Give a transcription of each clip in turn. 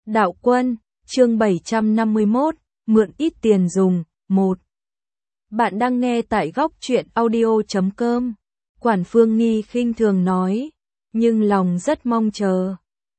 Đạo Quân, chương 751, mượn ít tiền dùng, 1. Bạn đang nghe tại góc truyện audio.com. Quản Phương Nghi khinh thường nói, nhưng lòng rất mong chờ.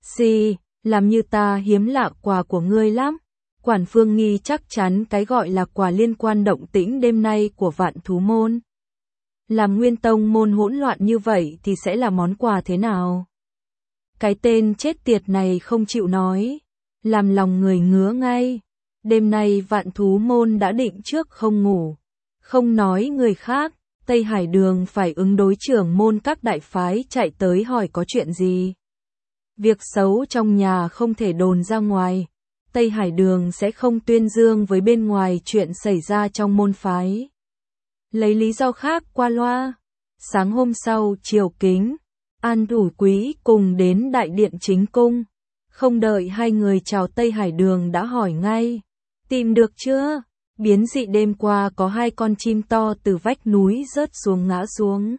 Làm như ta hiếm lạ quà của ngươi lắm. Quản Phương Nghi chắc chắn cái gọi là quà liên quan động tĩnh đêm nay của Vạn Thú Môn. Làm Nguyên Tông môn hỗn loạn như vậy thì sẽ là món quà thế nào? Cái tên chết tiệt này không chịu nói, làm lòng người ngứa ngay. Đêm nay Vạn Thú Môn đã định trước không ngủ. Không nói người khác, Tây Hải Đường phải ứng đối trưởng môn các đại phái chạy tới hỏi có chuyện gì. Việc xấu trong nhà không thể đồn ra ngoài. Tây Hải Đường sẽ không tuyên dương với bên ngoài chuyện xảy ra trong môn phái. Lấy lý do khác qua loa. Sáng hôm sau, Triều Kính, An Thủ Quý cùng đến đại điện chính cung. Không đợi hai người chào Tây Hải Đường đã hỏi ngay. Tìm được chưa? Biến dị đêm qua có 2 con chim to từ vách núi rớt xuống ngã xuống.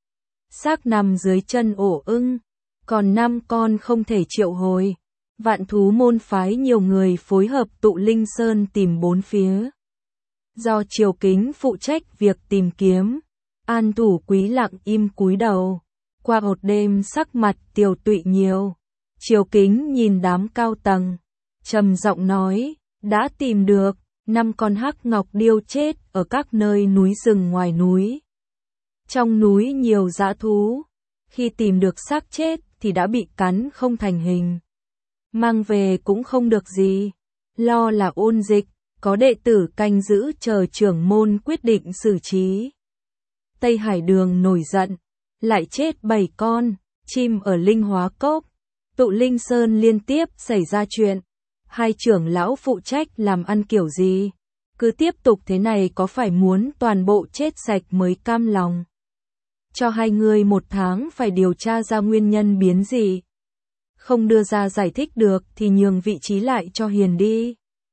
Xác nằm dưới chân ổ ưng. Còn 5 con không thể triệu hồi. Vạn Thú Môn phái nhiều người phối hợp tụ Linh Sơn tìm 4 phía. Do Triều Kính phụ trách việc tìm kiếm, An Thủ Quý lặng im cúi đầu. Qua một đêm sắc mặt tiều tụy nhiều. Triều Kính nhìn đám cao tầng, trầm giọng nói, đã tìm được 5 con hắc ngọc điêu chết ở các nơi núi rừng ngoài núi. Trong núi nhiều dã thú, khi tìm được xác chết thì đã bị cắn không thành hình. Mang về cũng không được gì, lo là ôn dịch, có đệ tử canh giữ chờ trưởng môn quyết định xử trí. Tây Hải Đường nổi giận, lại chết 7 con, chim ở Linh Hóa Cốc. Tụ Linh Sơn liên tiếp xảy ra chuyện. 2 trưởng lão phụ trách làm ăn kiểu gì? Cứ tiếp tục thế này có phải muốn toàn bộ chết sạch mới cam lòng? Cho 2 người 1 tháng phải điều tra ra nguyên nhân biến dị. Không đưa ra giải thích được thì nhường vị trí lại cho Hiền đi.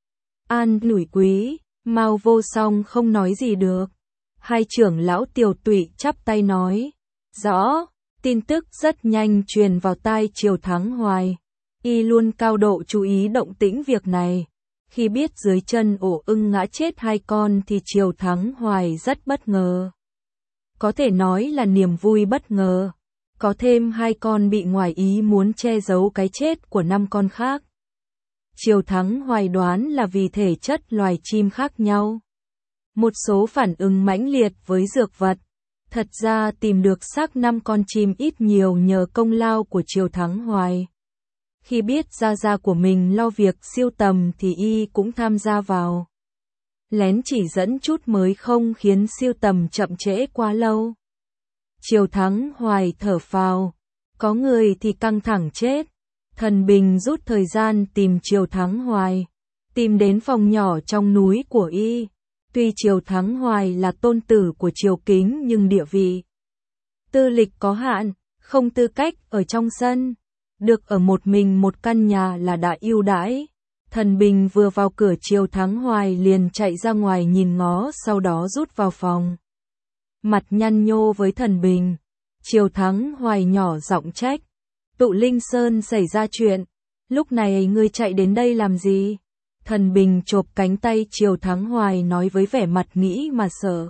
An Thủ Quý, Mao Vô Song không nói gì được. 2 trưởng lão tiều tụy chắp tay nói. Rõ. Tin tức rất nhanh truyền vào tai Triều Thắng Hoài. Y luôn cao độ chú ý động tĩnh việc này. Khi biết dưới chân ổ ưng ngã chết 2 con thì Triều Thắng Hoài rất bất ngờ. Có thể nói là niềm vui bất ngờ. Có thêm 2 con bị ngoài ý muốn che giấu cái chết của 5 con khác. Triều Thắng Hoài đoán là vì thể chất loài chim khác nhau. Một số phản ứng mãnh liệt với dược vật. Thật ra tìm được xác 5 con chim ít nhiều nhờ công lao của Triều Thắng Hoài. Khi biết gia của mình lo việc siêu tầm thì y cũng tham gia vào. Lén chỉ dẫn chút mới không khiến siêu tầm chậm trễ quá lâu. Triều Thắng Hoài thở phào. Có người thì căng thẳng chết. Thần Bình rút thời gian tìm Triều Thắng Hoài. Tìm đến phòng nhỏ trong núi của y. Tuy Triều Thắng Hoài là tôn tử của Triều Kính nhưng địa vị, tư lịch có hạn, không tư cách ở trong sân. Được ở một mình một căn nhà là đã ưu đãi. Thần Bình vừa vào cửa Triều Thắng Hoài liền chạy ra ngoài nhìn ngó sau đó rút vào phòng. Mặt nhăn nhô với Thần Bình. Triều Thắng Hoài nhỏ giọng trách. Tụ Linh Sơn xảy ra chuyện. Lúc này ngươi chạy đến đây làm gì? Thần Bình chộp cánh tay Triều Thắng Hoài nói với vẻ mặt nghĩ mà sợ.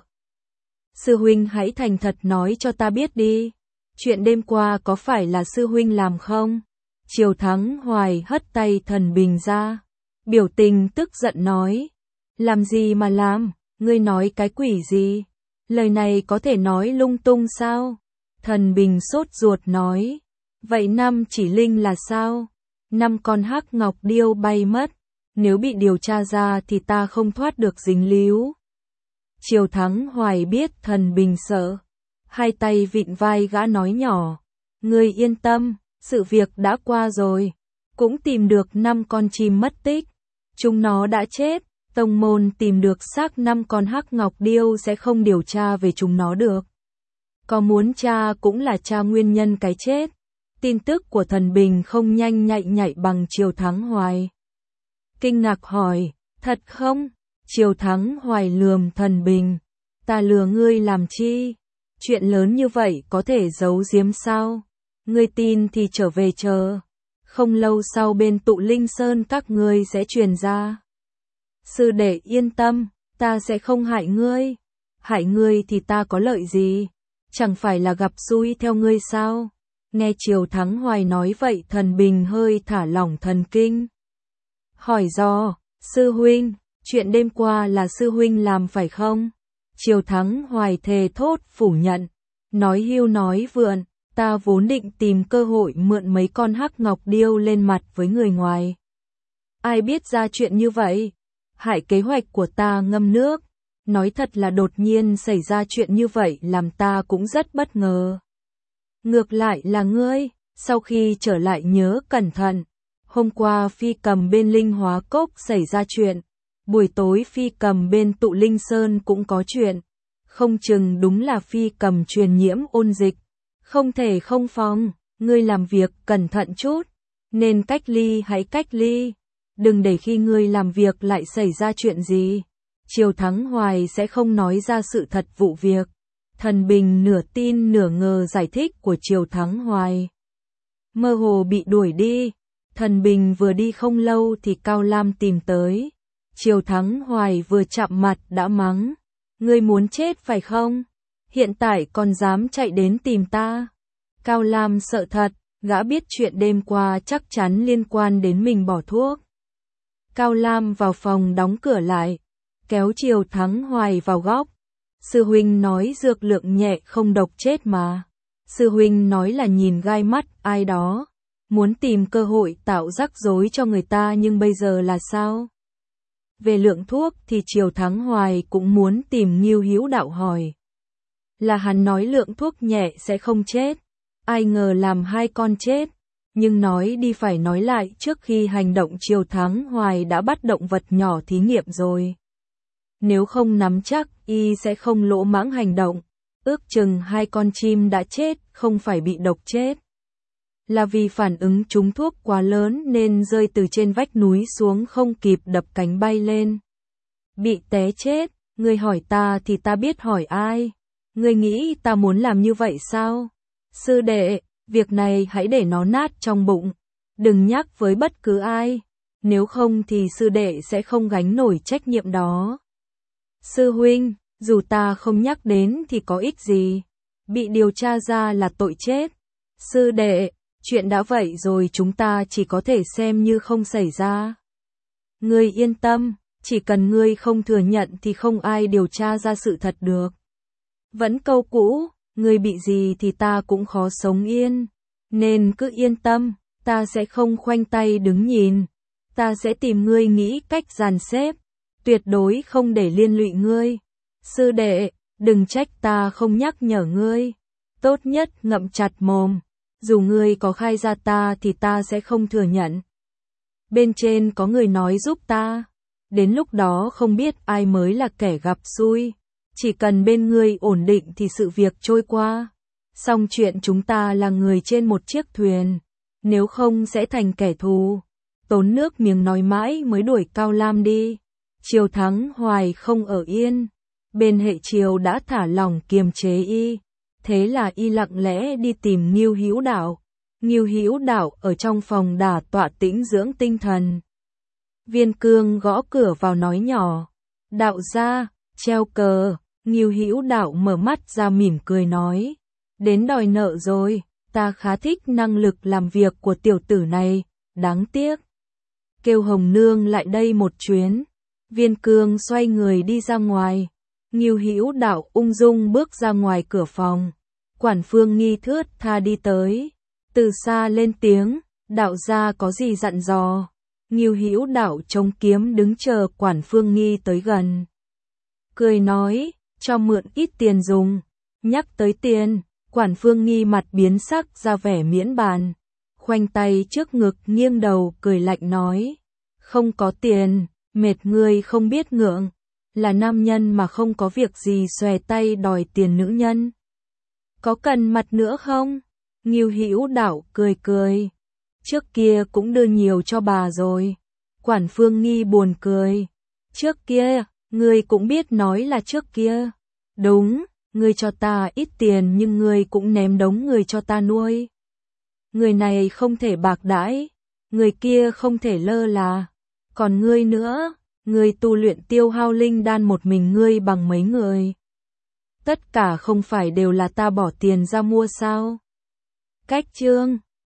Sư huynh hãy thành thật nói cho ta biết đi. Chuyện đêm qua có phải là sư huynh làm không? Triều Thắng Hoài hất tay Thần Bình ra. Biểu tình tức giận nói. Làm gì mà làm? Ngươi nói cái quỷ gì? Lời này có thể nói lung tung sao? Thần Bình sốt ruột nói. Vậy 5 chỉ linh là sao? 5 con hắc ngọc điêu bay mất. Nếu bị điều tra ra thì ta không thoát được dính líu. Triều Thắng Hoài biết Thần Bình sợ. 2 tay vịn vai gã nói nhỏ. Ngươi yên tâm, sự việc đã qua rồi. Cũng tìm được 5 con chim mất tích. Chúng nó đã chết. Tông môn tìm được xác 5 con hắc ngọc điêu sẽ không điều tra về chúng nó được. Có muốn tra cũng là tra nguyên nhân cái chết. Tin tức của Thần Bình không nhanh nhạy bằng Triều Thắng Hoài. Kinh ngạc hỏi, thật không? Triều Thắng Hoài lườm Thần Bình. Ta lừa ngươi làm chi? Chuyện lớn như vậy có thể giấu giếm sao? Ngươi tin thì trở về chờ. Không lâu sau bên Tụ Linh Sơn các ngươi sẽ truyền ra. Sư đệ yên tâm, ta sẽ không hại ngươi. Hại ngươi thì ta có lợi gì? Chẳng phải là gặp xui theo ngươi sao? Nghe Triều Thắng Hoài nói vậy Thần Bình hơi thả lỏng thần kinh. Hỏi do, sư huynh, chuyện đêm qua là sư huynh làm phải không? Triều Thắng Hoài thề thốt phủ nhận, nói hưu nói vượn, ta vốn định tìm cơ hội mượn mấy con hắc ngọc điêu lên mặt với người ngoài. Ai biết ra chuyện như vậy? Hại kế hoạch của ta ngâm nước. Nói thật là đột nhiên xảy ra chuyện như vậy làm ta cũng rất bất ngờ. Ngược lại là ngươi, sau khi trở lại nhớ cẩn thận. Hôm qua Phi Cầm bên Linh Hóa Cốc xảy ra chuyện, buổi tối Phi Cầm bên Tụ Linh Sơn cũng có chuyện. Không chừng đúng là Phi Cầm truyền nhiễm ôn dịch. Không thể không phòng, ngươi làm việc cẩn thận chút, nên cách ly hãy cách ly. Đừng để khi ngươi làm việc lại xảy ra chuyện gì. Triều Thắng Hoài sẽ không nói ra sự thật vụ việc. Thần Bình nửa tin nửa ngờ giải thích của Triều Thắng Hoài. Mơ hồ bị đuổi đi. Thần Bình vừa đi không lâu thì Cao Lam tìm tới. Triều Thắng Hoài vừa chạm mặt đã mắng. Ngươi muốn chết phải không? Hiện tại còn dám chạy đến tìm ta. Cao Lam sợ thật, gã biết chuyện đêm qua chắc chắn liên quan đến mình bỏ thuốc. Cao Lam vào phòng đóng cửa lại, kéo Triều Thắng Hoài vào góc. Sư huynh nói dược lượng nhẹ không độc chết mà. Sư huynh nói là nhìn gai mắt ai đó, muốn tìm cơ hội tạo rắc rối cho người ta nhưng bây giờ là sao? Về lượng thuốc thì Triều Thắng Hoài cũng muốn tìm Ngưu Hữu Đạo hỏi. Là hắn nói lượng thuốc nhẹ sẽ không chết, ai ngờ làm hai con chết. Nhưng nói đi phải nói lại, trước khi hành động Triều Thắng Hoài đã bắt động vật nhỏ thí nghiệm rồi. Nếu không nắm chắc, y sẽ không lỗ mãng hành động. Ước chừng hai con chim đã chết, không phải bị độc chết. Là vì phản ứng trúng thuốc quá lớn nên rơi từ trên vách núi xuống không kịp đập cánh bay lên. Bị té chết, ngươi hỏi ta thì ta biết hỏi ai. Ngươi nghĩ ta muốn làm như vậy sao? Sư đệ, việc này hãy để nó nát trong bụng. Đừng nhắc với bất cứ ai. Nếu không thì sư đệ sẽ không gánh nổi trách nhiệm đó. Sư huynh, dù ta không nhắc đến thì có ích gì. Bị điều tra ra là tội chết. Sư đệ, chuyện đã vậy rồi chúng ta chỉ có thể xem như không xảy ra. Ngươi yên tâm, chỉ cần ngươi không thừa nhận thì không ai điều tra ra sự thật được. Vẫn câu cũ, ngươi bị gì thì ta cũng khó sống yên. Nên cứ yên tâm, ta sẽ không khoanh tay đứng nhìn. Ta sẽ tìm ngươi nghĩ cách dàn xếp. Tuyệt đối không để liên lụy ngươi. Sư đệ, đừng trách ta không nhắc nhở ngươi. Tốt nhất ngậm chặt mồm. Dù ngươi có khai ra ta thì ta sẽ không thừa nhận. Bên trên có người nói giúp ta. Đến lúc đó không biết ai mới là kẻ gặp xui. Chỉ cần bên ngươi ổn định thì sự việc trôi qua. Xong chuyện chúng ta là người trên một chiếc thuyền. Nếu không sẽ thành kẻ thù. Tốn nước miếng nói mãi mới đuổi Cao Lam đi. Triều Thắng Hoài không ở yên. Bên hệ Triều đã thả lỏng kiềm chế y. Thế là y lặng lẽ đi tìm Ngưu Hữu Đạo. Ngưu Hữu Đạo ở trong phòng đả tọa tĩnh dưỡng tinh thần. Viên Cương gõ cửa vào nói nhỏ. Đạo gia, treo cờ. Ngưu Hữu Đạo mở mắt ra mỉm cười nói. Đến đòi nợ rồi, ta khá thích năng lực làm việc của tiểu tử này, đáng tiếc. Kêu Hồng Nương lại đây một chuyến. Viên Cương xoay người đi ra ngoài. Ngưu Hữu Đạo ung dung bước ra ngoài cửa phòng. Quản Phương Nghi thướt tha đi tới. Từ xa lên tiếng, đạo gia có gì dặn dò. Ngưu Hữu Đạo chống kiếm đứng chờ Quản Phương Nghi tới gần. Cười nói, cho mượn ít tiền dùng. Nhắc tới tiền, Quản Phương Nghi mặt biến sắc ra vẻ miễn bàn. Khoanh tay trước ngực nghiêng đầu cười lạnh nói. Không có tiền, mệt ngươi không biết ngượng. Là nam nhân mà không có việc gì xòe tay đòi tiền nữ nhân. Có cần mặt nữa không? Ngưu Hữu Đạo cười cười. Trước kia cũng đưa nhiều cho bà rồi. Quản Phương Nghi buồn cười. Trước kia, ngươi cũng biết nói là trước kia. Đúng, ngươi cho ta ít tiền nhưng ngươi cũng ném đống người cho ta nuôi. Người này không thể bạc đãi, người kia không thể lơ là. Còn ngươi nữa, ngươi tu luyện tiêu hao linh đan một mình ngươi bằng mấy người. Tất cả không phải đều là ta bỏ tiền ra mua sao? Cách chương